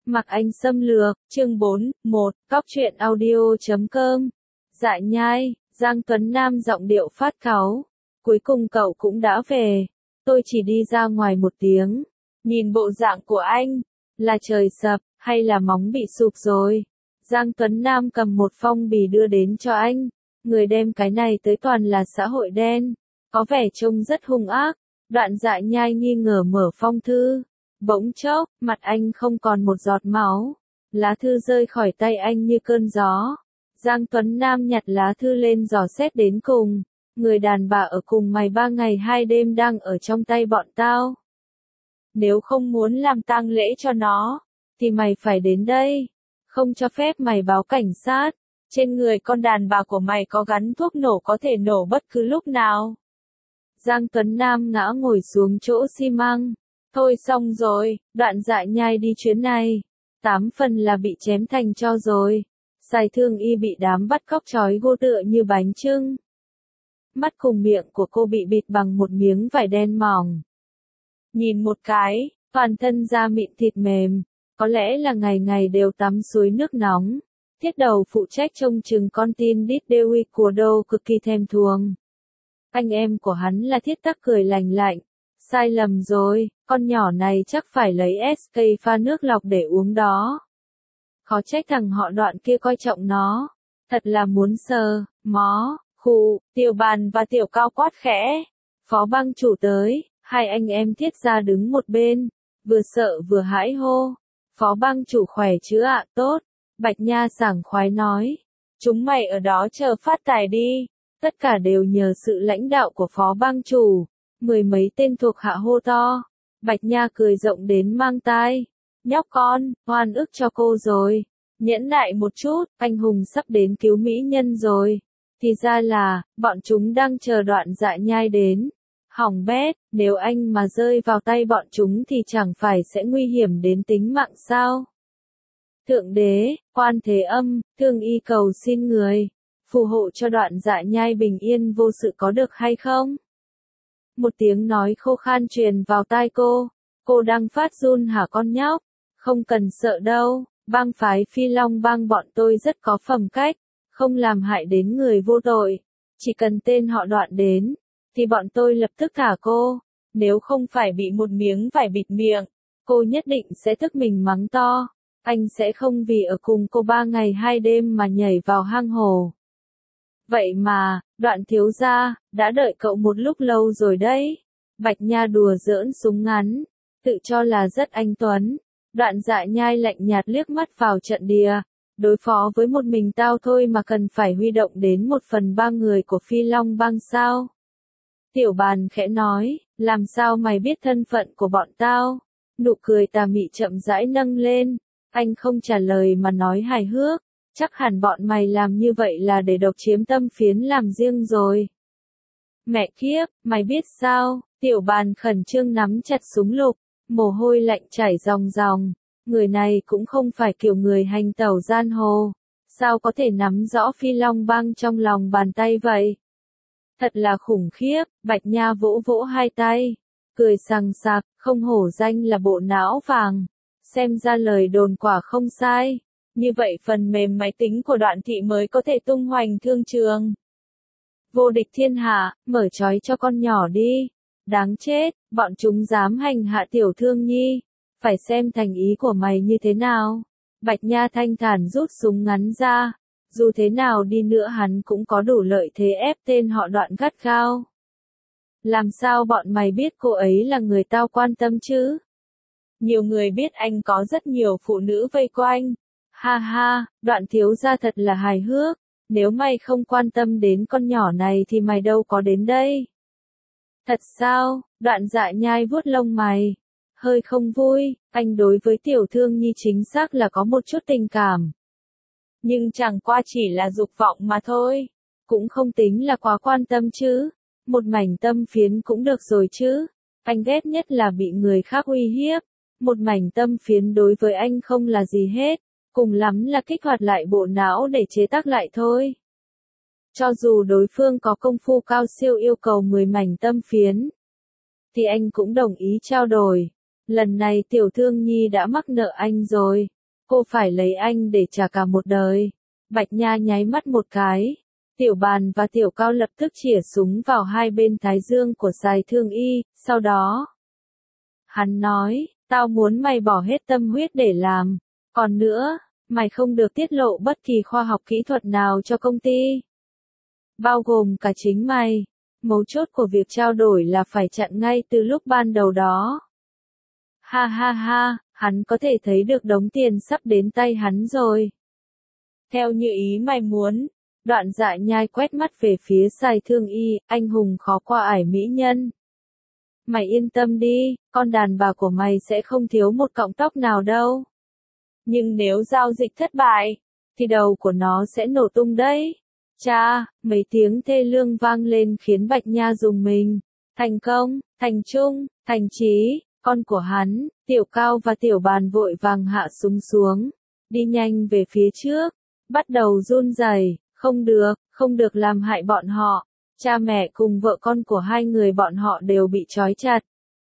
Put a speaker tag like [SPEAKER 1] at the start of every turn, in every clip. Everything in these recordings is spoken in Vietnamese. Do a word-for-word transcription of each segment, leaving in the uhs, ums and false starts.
[SPEAKER 1] Mặc Anh xâm lược, chương bốn, một, cóc truyện audio chấm com. Dạ nhai, Giang Tuấn Nam giọng điệu phát cáu. Cuối cùng cậu cũng đã về. Tôi chỉ đi ra ngoài một tiếng. Nhìn bộ dạng của anh, là trời sập, hay là móng bị sụp rồi. Giang Tuấn Nam cầm một phong bì đưa đến cho anh. Người đem cái này tới toàn là xã hội đen. Có vẻ trông rất hung ác. Đoạn Dạ nhai nghi ngờ mở phong thư. Bỗng chốc, mặt anh không còn một giọt máu. Lá thư rơi khỏi tay anh như cơn gió. Giang Tuấn Nam nhặt lá thư lên dò xét đến cùng. Người đàn bà ở cùng mày ba ngày hai đêm đang ở trong tay bọn tao. Nếu không muốn làm tang lễ cho nó, thì mày phải đến đây. Không cho phép mày báo cảnh sát. Trên người con đàn bà của mày có gắn thuốc nổ có thể nổ bất cứ lúc nào. Giang Tuấn Nam ngã ngồi xuống chỗ xi măng. Thôi xong rồi, Đoạn Dạ nhai đi chuyến này. Tám phần là bị chém thành tro rồi. Sai thương y bị đám bắt cóc trói gô tựa như bánh chưng. Mắt cùng miệng của cô bị bịt bằng một miếng vải đen mỏng. Nhìn một cái, toàn thân da mịn thịt mềm. Có lẽ là ngày ngày đều tắm suối nước nóng. Thiết đầu phụ trách trông chừng con tin đít Dewi của đâu cực kỳ thèm thuồng. Anh em của hắn là Thiết Tắc cười lành lạnh. Sai lầm rồi, con nhỏ này chắc phải lấy ét ca pha nước lọc để uống đó. Khó trách thằng họ Đoạn kia coi trọng nó. Thật là muốn sờ, mó, khụ, Tiểu Bàn và Tiểu Cao quát khẽ. Phó bang chủ tới, hai anh em Thiết ra đứng một bên, vừa sợ vừa hãi hô. Phó bang chủ khỏe chứ ạ? Tốt. Bạch Nha sảng khoái nói. Chúng mày ở đó chờ phát tài đi. Tất cả đều nhờ sự lãnh đạo của phó bang chủ. Mười mấy tên thuộc hạ hô to. Bạch Nha cười rộng đến mang tai. Nhóc con, oan ức cho cô rồi. Nhẫn nại một chút, anh hùng sắp đến cứu mỹ nhân rồi. Thì ra là, bọn chúng đang chờ Đoạn Dạ nhai đến. Hỏng bét, nếu anh mà rơi vào tay bọn chúng thì chẳng phải sẽ nguy hiểm đến tính mạng sao? Thượng đế, Quan Thế Âm, thương y cầu xin người. Phù hộ cho Đoạn Dạ nhai bình yên vô sự có được hay không? Một tiếng nói khô khan truyền vào tai cô. Cô đang phát run hả con nhóc? Không cần sợ đâu, bang phái Phi Long bang bọn tôi rất có phẩm cách, không làm hại đến người vô tội. Chỉ cần tên họ Đoạn đến, thì bọn tôi lập tức thả cô. Nếu không phải bị một miếng vải bịt miệng, cô nhất định sẽ thức mình mắng to. Anh sẽ không vì ở cùng cô ba ngày hai đêm mà nhảy vào hang hồ. Vậy mà, Đoạn thiếu gia, đã đợi cậu một lúc lâu rồi đấy. Bạch Nha đùa giỡn súng ngắn, tự cho là rất anh tuấn. Đoạn Dạ nhai lạnh nhạt liếc mắt vào trận địa. Đối phó với một mình tao thôi mà cần phải huy động đến một phần ba người của Phi Long bang sao? Tiểu Bàn khẽ nói, làm sao mày biết thân phận của bọn tao? Nụ cười tà mị chậm rãi nâng lên. Anh không trả lời mà nói hài hước. Chắc hẳn bọn mày làm như vậy là để độc chiếm tâm phiến làm riêng rồi. Mẹ kiếp, mày biết sao? Tiểu Bàn khẩn trương nắm chặt súng lục. Mồ hôi lạnh chảy ròng ròng. Người này cũng không phải kiểu người hành tẩu giang hồ. Sao có thể nắm rõ Phi Long bang trong lòng bàn tay vậy? Thật là khủng khiếp. Bạch Nha vỗ vỗ hai tay. Cười sằng sặc, không hổ danh là bộ não vàng. Xem ra lời đồn quả không sai. Như vậy phần mềm máy tính của Đoạn thị mới có thể tung hoành thương trường. Vô địch thiên hạ, mở trói cho con nhỏ đi. Đáng chết, bọn chúng dám hành hạ tiểu thương nhi. Phải xem thành ý của mày như thế nào. Bạch Nha thanh thản rút súng ngắn ra. Dù thế nào đi nữa hắn cũng có đủ lợi thế ép tên họ Đoạn gắt gao. Làm sao bọn mày biết cô ấy là người tao quan tâm chứ? Nhiều người biết anh có rất nhiều phụ nữ vây quanh. Ha ha, Đoạn thiếu gia thật là hài hước. Nếu mày không quan tâm đến con nhỏ này thì mày đâu có đến đây. Thật sao? Đoạn Dạ nhai vuốt lông mày. Hơi không vui, anh đối với tiểu thương nhi chính xác là có một chút tình cảm. Nhưng chẳng qua chỉ là dục vọng mà thôi. Cũng không tính là quá quan tâm chứ. Một mảnh tâm phiến cũng được rồi chứ. Anh ghét nhất là bị người khác uy hiếp. Một mảnh tâm phiến đối với anh không là gì hết. Cùng lắm là kích hoạt lại bộ não để chế tác lại thôi. Cho dù đối phương có công phu cao siêu yêu cầu mười mảnh tâm phiến, thì anh cũng đồng ý trao đổi. Lần này tiểu thương nhi đã mắc nợ anh rồi. Cô phải lấy anh để trả cả một đời. Bạch Nha nháy mắt một cái. Tiểu Bàn và Tiểu Cao lập tức chĩa súng vào hai bên thái dương của Sài Thương Y, sau đó. Hắn nói, tao muốn mày bỏ hết tâm huyết để làm. Còn nữa, mày không được tiết lộ bất kỳ khoa học kỹ thuật nào cho công ty. Bao gồm cả chính mày. Mấu chốt của việc trao đổi là phải chặn ngay từ lúc ban đầu đó. Ha ha ha, hắn có thể thấy được đống tiền sắp đến tay hắn rồi. Theo như ý mày muốn. Đoạn Dạ Nhai quét mắt về phía Sài Thương Y, anh hùng khó qua ải mỹ nhân. Mày yên tâm đi, con đàn bà của mày sẽ không thiếu một cọng tóc nào đâu. Nhưng nếu giao dịch thất bại, thì đầu của nó sẽ nổ tung đấy. Cha, mấy tiếng thê lương vang lên khiến Bạch Nha rùng mình. Thành công, Thành Trung, Thành Chí, con của hắn, Tiểu Cao và Tiểu Bàn vội vàng hạ súng xuống. Đi nhanh về phía trước, bắt đầu run rẩy. Không được, không được làm hại bọn họ. Cha mẹ cùng vợ con của hai người bọn họ đều bị trói chặt.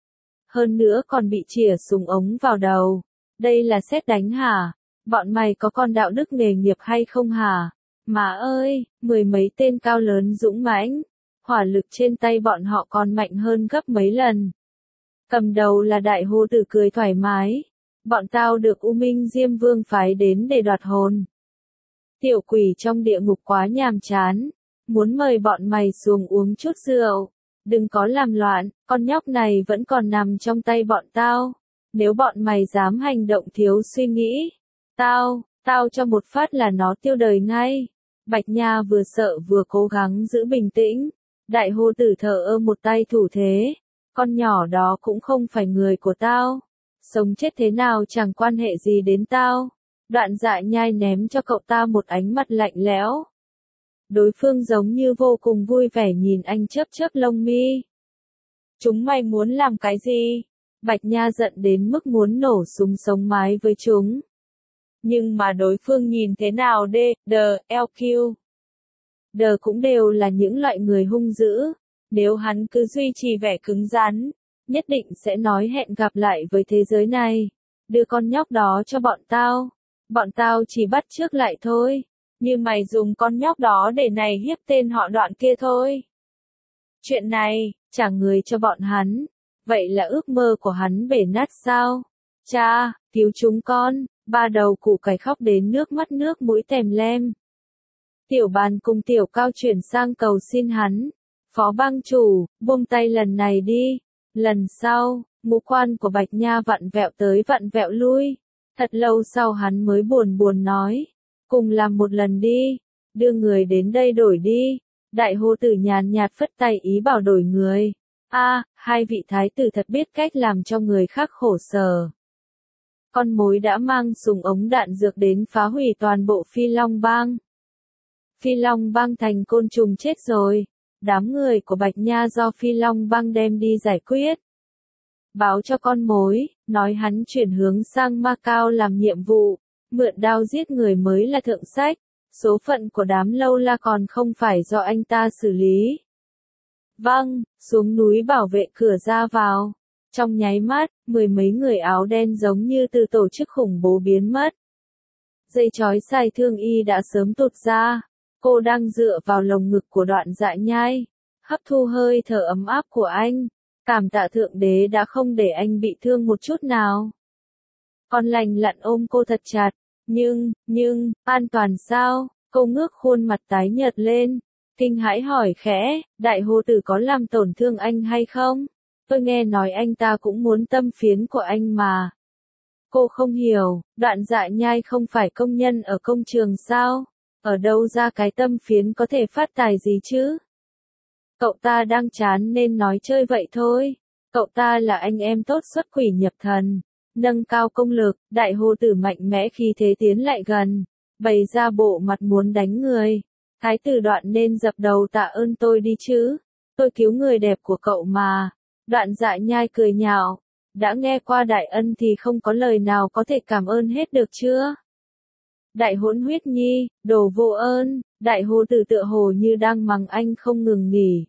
[SPEAKER 1] Hơn nữa còn bị chĩa súng ống vào đầu. Đây là sét đánh hả? Bọn mày có con đạo đức nghề nghiệp hay không hả? Má ơi, mười mấy tên cao lớn dũng mãnh. Hỏa lực trên tay bọn họ còn mạnh hơn gấp mấy lần. Cầm đầu là Đại Hồ Tử cười thoải mái. Bọn tao được U Minh Diêm Vương phái đến để đoạt hồn. Tiểu quỷ trong địa ngục quá nhàm chán. Muốn mời bọn mày xuống uống chút rượu. Đừng có làm loạn, con nhóc này vẫn còn nằm trong tay bọn tao. Nếu bọn mày dám hành động thiếu suy nghĩ, tao, tao cho một phát là nó tiêu đời ngay. Bạch Nha vừa sợ vừa cố gắng giữ bình tĩnh. Đại Hồ Tử thở ơ một tay thủ thế. Con nhỏ đó cũng không phải người của tao. Sống chết thế nào chẳng quan hệ gì đến tao. Đoạn Dạ Nhai ném cho cậu ta một ánh mắt lạnh lẽo. Đối phương giống như vô cùng vui vẻ nhìn anh chớp chớp lông mi. Chúng mày muốn làm cái gì? Bạch Nha giận đến mức muốn nổ súng sống mái với chúng. Nhưng mà đối phương nhìn thế nào D, D, L Q. D cũng đều là những loại người hung dữ. Nếu hắn cứ duy trì vẻ cứng rắn, nhất định sẽ nói hẹn gặp lại với thế giới này. Đưa con nhóc đó cho bọn tao. Bọn tao chỉ bắt chước lại thôi. Như mày dùng con nhóc đó để này hiếp tên họ Đoạn kia thôi. Chuyện này, trả người cho bọn hắn. Vậy là ước mơ của hắn bể nát sao? Cha, cứu chúng con. Ba đầu củ cải khóc đến nước mắt nước mũi tèm lem. Tiểu Bàn cùng Tiểu Cao chuyển sang cầu xin hắn. Phó bang chủ, buông tay lần này đi. Lần sau, ngũ quan của Bạch Nha vặn vẹo tới vặn vẹo lui. Thật lâu sau hắn mới buồn buồn nói. Cùng làm một lần đi. Đưa người đến đây đổi đi. Đại Hồ Tử nhàn nhạt phất tay ý bảo đổi người. A, à, hai vị thái tử thật biết cách làm cho người khác khổ sở. Con mối đã mang súng ống đạn dược đến phá hủy toàn bộ Phi Long Bang. Phi Long Bang thành côn trùng chết rồi. Đám người của Bạch Nha do Phi Long Bang đem đi giải quyết. Báo cho con mối, nói hắn chuyển hướng sang Macau làm nhiệm vụ. Mượn đao giết người mới là thượng sách. Số phận của đám lâu la còn không phải do anh ta xử lý. Vâng, xuống núi bảo vệ cửa ra vào. Trong nháy mắt, mười mấy người áo đen giống như từ tổ chức khủng bố biến mất. Dây chói Sài Thương Y đã sớm tụt ra. Cô đang dựa vào lồng ngực của Đoạn Dạ Nhai, hấp thu hơi thở ấm áp của anh. Cảm tạ Thượng Đế đã không để anh bị thương một chút nào. Con lành lặn ôm cô thật chặt. Nhưng, nhưng, an toàn sao? Cô ngước khuôn mặt tái nhợt lên. Kinh hãi hỏi khẽ, Đại Hồ Tử có làm tổn thương anh hay không? Tôi nghe nói anh ta cũng muốn tâm phiến của anh mà. Cô không hiểu, Đoạn Dạ Nhai không phải công nhân ở công trường sao? Ở đâu ra cái tâm phiến có thể phát tài gì chứ? Cậu ta đang chán nên nói chơi vậy thôi. Cậu ta là anh em tốt xuất quỷ nhập thần. Nâng cao công lực, Đại Hồ Tử mạnh mẽ khi thế tiến lại gần. Bày ra bộ mặt muốn đánh người. Thái tử Đoạn nên dập đầu tạ ơn tôi đi chứ. Tôi cứu người đẹp của cậu mà. Đoạn Dạ Nhai cười nhạo. Đã nghe qua đại ân thì không có lời nào có thể cảm ơn hết được chưa? Đại hỗn huyết nhi, đồ vô ơn. Đại Hồ Tử tựa hồ như đang mắng anh không ngừng nghỉ.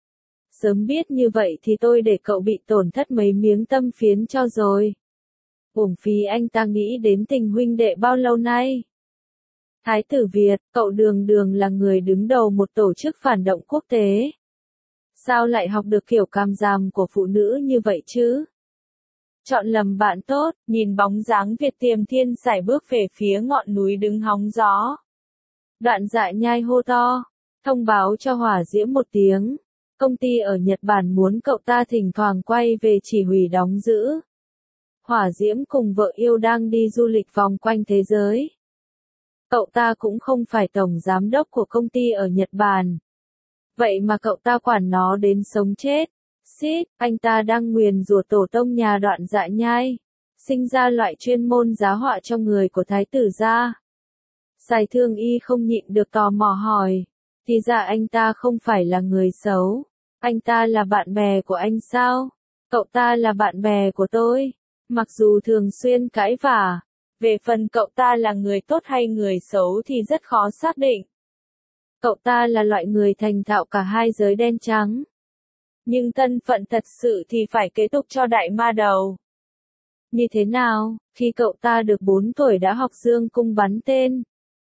[SPEAKER 1] Sớm biết như vậy thì tôi để cậu bị tổn thất mấy miếng tâm phiến cho rồi. Uổng phí anh ta nghĩ đến tình huynh đệ bao lâu nay. Thái tử Việt, cậu đường đường là người đứng đầu một tổ chức phản động quốc tế. Sao lại học được kiểu càm ràm của phụ nữ như vậy chứ? Chọn lầm bạn tốt, nhìn bóng dáng Việt Tiềm Thiên sải bước về phía ngọn núi đứng hóng gió. Đoạn Dại Nhai hô to, thông báo cho Hỏa Diễm một tiếng. Công ty ở Nhật Bản muốn cậu ta thỉnh thoảng quay về chỉ huy đóng giữ. Hỏa Diễm cùng vợ yêu đang đi du lịch vòng quanh thế giới. Cậu ta cũng không phải tổng giám đốc của công ty ở Nhật Bản. Vậy mà cậu ta quản nó đến sống chết. Xít, anh ta đang nguyền rủa tổ tông nhà Đoạn Dại Nhai. Sinh ra loại chuyên môn giá họa trong người của thái tử gia. Sài Thương Y không nhịn được tò mò hỏi. Thì ra anh ta không phải là người xấu. Anh ta là bạn bè của anh sao? Cậu ta là bạn bè của tôi. Mặc dù thường xuyên cãi vả. Về phần cậu ta là người tốt hay người xấu thì rất khó xác định. Cậu ta là loại người thành thạo cả hai giới đen trắng. Nhưng thân phận thật sự thì phải kế tục cho đại ma đầu. Như thế nào, khi cậu ta được bốn tuổi đã học dương cung bắn tên.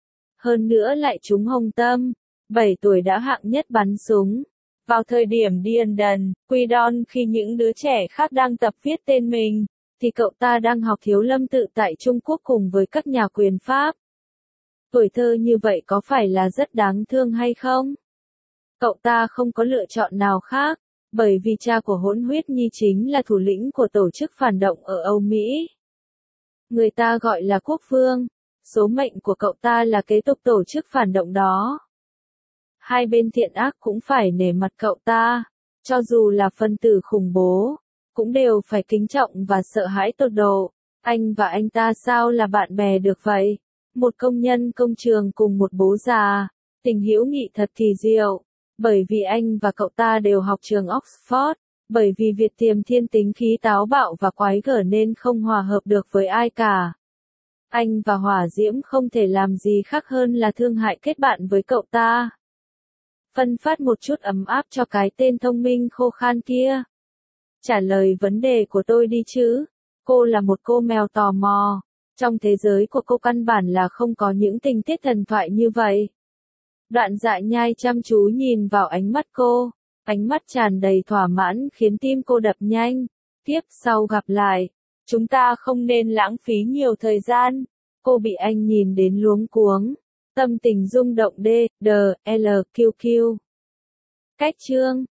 [SPEAKER 1] Hơn nữa lại trúng hồng tâm, bảy tuổi đã hạng nhất bắn súng. Vào thời điểm điên đần, quy đon khi những đứa trẻ khác đang tập viết tên mình, thì cậu ta đang học thiếu lâm tự tại Trung Quốc cùng với các nhà quyền Pháp. Tuổi thơ như vậy có phải là rất đáng thương hay không? Cậu ta không có lựa chọn nào khác, bởi vì cha của Hỗn Huyết Nhi chính là thủ lĩnh của tổ chức phản động ở Âu Mỹ. Người ta gọi là quốc vương, số mệnh của cậu ta là kế tục tổ chức phản động đó. Hai bên thiện ác cũng phải nể mặt cậu ta, cho dù là phân tử khủng bố, cũng đều phải kính trọng và sợ hãi tột độ. Anh và anh ta sao là bạn bè được vậy? Một công nhân công trường cùng một bố già, tình hữu nghị thật kỳ diệu. Bởi vì anh và cậu ta đều học trường Oxford, bởi vì Việt Tiềm Thiên tính khí táo bạo và quái gở nên không hòa hợp được với ai cả. Anh và Hỏa Diễm không thể làm gì khác hơn là thương hại kết bạn với cậu ta. Phân phát một chút ấm áp cho cái tên thông minh khô khan kia. Trả lời vấn đề của tôi đi chứ. Cô là một cô mèo tò mò. Trong thế giới của cô căn bản là không có những tình tiết thần thoại như vậy. Đoạn Dại Nhai chăm chú nhìn vào ánh mắt cô. Ánh mắt tràn đầy thỏa mãn khiến tim cô đập nhanh. Tiếp sau gặp lại. Chúng ta không nên lãng phí nhiều thời gian. Cô bị anh nhìn đến luống cuống. Tâm tình rung động D, D, L, Q Q. Cách chương